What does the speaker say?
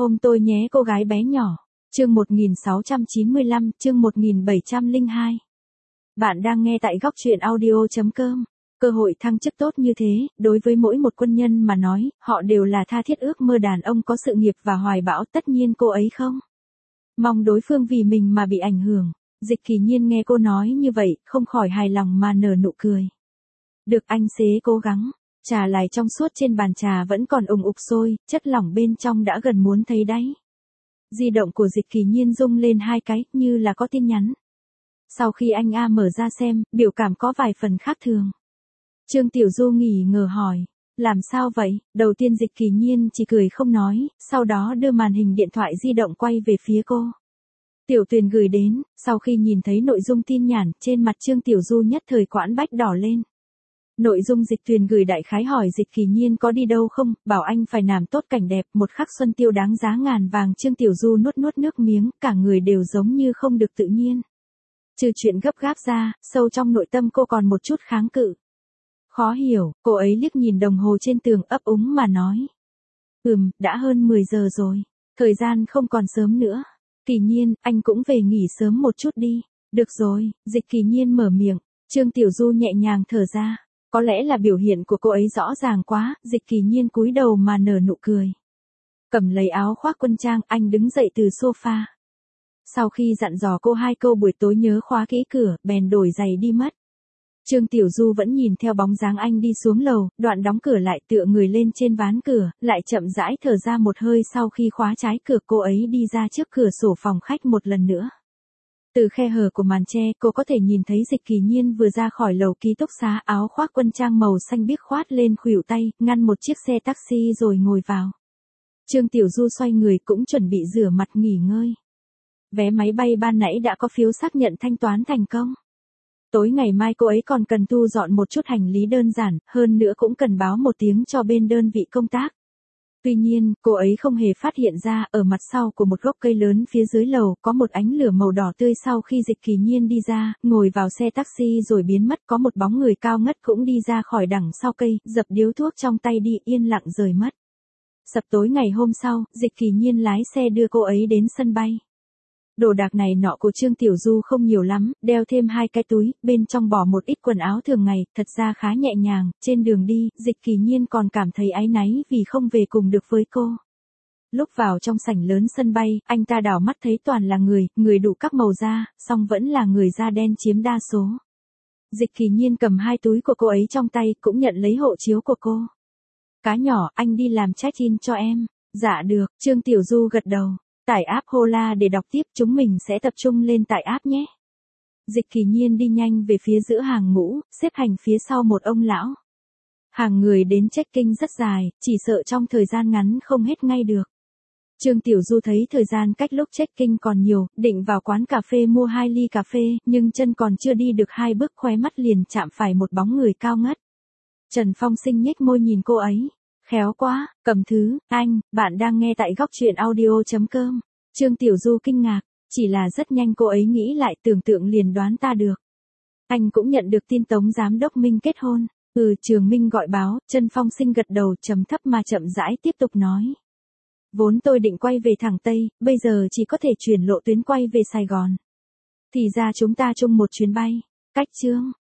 Ôm tôi nhé cô gái bé nhỏ. Chương 1695, chương 1702. Bạn đang nghe tại góc truyện audio.com. Cơ hội thăng chức tốt như thế, đối với mỗi một quân nhân mà nói, họ đều là tha thiết ước mơ đàn ông có sự nghiệp và hoài bão, tất nhiên cô ấy không mong đối phương vì mình mà bị ảnh hưởng. Dịch Kỳ Nhiên nghe cô nói như vậy, không khỏi hài lòng mà nở nụ cười. Được anh xế cố gắng. Trà lại trong suốt trên bàn trà vẫn còn ùng ục sôi, chất lỏng bên trong đã gần muốn thấy đáy. Di động của Dịch Kỳ Nhiên rung lên hai cái, như là có tin nhắn. Sau khi anh A mở ra xem, biểu cảm có vài phần khác thường. Trương Tiểu Du nghỉ ngờ hỏi, làm sao vậy? Đầu tiên Dịch Kỳ Nhiên chỉ cười không nói, sau đó đưa màn hình điện thoại di động quay về phía cô. Tiểu Tuyền gửi đến, sau khi nhìn thấy nội dung tin nhắn, trên mặt Trương Tiểu Du nhất thời quãn bách đỏ lên. Nội dung Dịch Tuyền gửi đại khái hỏi Dịch Kỳ Nhiên có đi đâu không, bảo anh phải làm tốt cảnh đẹp, một khắc xuân tiêu đáng giá ngàn vàng. Trương Tiểu Du nuốt nước miếng, cả người đều giống như không được tự nhiên. Trừ chuyện gấp gáp ra, sâu trong nội tâm cô còn một chút kháng cự. Khó hiểu, cô ấy liếc nhìn đồng hồ trên tường ấp úng mà nói. Đã hơn 10 giờ rồi, thời gian không còn sớm nữa. Kỳ Nhiên, anh cũng về nghỉ sớm một chút đi. Được rồi, Dịch Kỳ Nhiên mở miệng, Trương Tiểu Du nhẹ nhàng thở ra. Có lẽ là biểu hiện của cô ấy rõ ràng quá, Dịch Kỳ Nhiên cúi đầu mà nở nụ cười. Cầm lấy áo khoác quân trang, anh đứng dậy từ sofa. Sau khi dặn dò cô hai câu buổi tối nhớ khóa kỹ cửa, bèn đổi giày đi mất. Trương Tiểu Du vẫn nhìn theo bóng dáng anh đi xuống lầu, đoạn đóng cửa lại tựa người lên trên ván cửa, lại chậm rãi thở ra một hơi. Sau khi khóa trái cửa, cô ấy đi ra trước cửa sổ phòng khách một lần nữa. Từ khe hở của màn che, cô có thể nhìn thấy Dịch Kỳ Nhiên vừa ra khỏi lầu ký túc xá, áo khoác quân trang màu xanh biếc khoát lên khuỷu tay, ngăn một chiếc xe taxi rồi ngồi vào. Trương Tiểu Du xoay người cũng chuẩn bị rửa mặt nghỉ ngơi. Vé máy bay ban nãy đã có phiếu xác nhận thanh toán thành công. Tối ngày mai cô ấy còn cần thu dọn một chút hành lý đơn giản, hơn nữa cũng cần báo một tiếng cho bên đơn vị công tác. Tuy nhiên, cô ấy không hề phát hiện ra, ở mặt sau của một gốc cây lớn phía dưới lầu, có một ánh lửa màu đỏ tươi. Sau khi Dịch Kỳ Nhiên đi ra, ngồi vào xe taxi rồi biến mất, có một bóng người cao ngất cũng đi ra khỏi đằng sau cây, dập điếu thuốc trong tay đi, yên lặng rời mất. Sập tối ngày hôm sau, Dịch Kỳ Nhiên lái xe đưa cô ấy đến sân bay. Đồ đạc này nọ của Trương Tiểu Du không nhiều lắm, đeo thêm 2 cái túi, bên trong bỏ một ít quần áo thường ngày, thật ra khá nhẹ nhàng. Trên đường đi, Dịch Kỳ Nhiên còn cảm thấy áy náy vì không về cùng được với cô. Lúc vào trong sảnh lớn sân bay, anh ta đảo mắt thấy toàn là người đủ các màu da, song vẫn là người da đen chiếm đa số. Dịch Kỳ Nhiên cầm 2 túi của cô ấy trong tay, cũng nhận lấy hộ chiếu của cô. Cá nhỏ, anh đi làm check-in cho em. Dạ được, Trương Tiểu Du gật đầu. Tải app Hola để đọc tiếp, chúng mình sẽ tập trung lên tải app nhé. Dịch Kỳ Nhiên đi nhanh về phía giữa hàng ngũ, xếp hành phía sau một ông lão. Hàng người đến check-in rất dài, chỉ sợ trong thời gian ngắn không hết ngay được. Trương Tiểu Du thấy thời gian cách lúc check-in còn nhiều, định vào quán cà phê mua 2 ly cà phê, nhưng chân còn chưa đi được 2 bước khóe mắt liền chạm phải một bóng người cao ngất. Trần Phong Sinh nhếch môi nhìn cô ấy. Khéo quá, cầm thứ, anh, bạn đang nghe tại góc truyện audio.com. Trương Tiểu Du kinh ngạc, chỉ là rất nhanh cô ấy nghĩ lại, tưởng tượng liền đoán ta được. Anh cũng nhận được tin Tống Giám đốc Minh kết hôn. Trường Minh gọi báo. Trần Phong Sinh gật đầu trầm thấp mà chậm rãi tiếp tục nói. Vốn tôi định quay về thẳng Tây, bây giờ chỉ có thể chuyển lộ tuyến quay về Sài Gòn. Thì ra chúng ta chung một chuyến bay. Cách Trương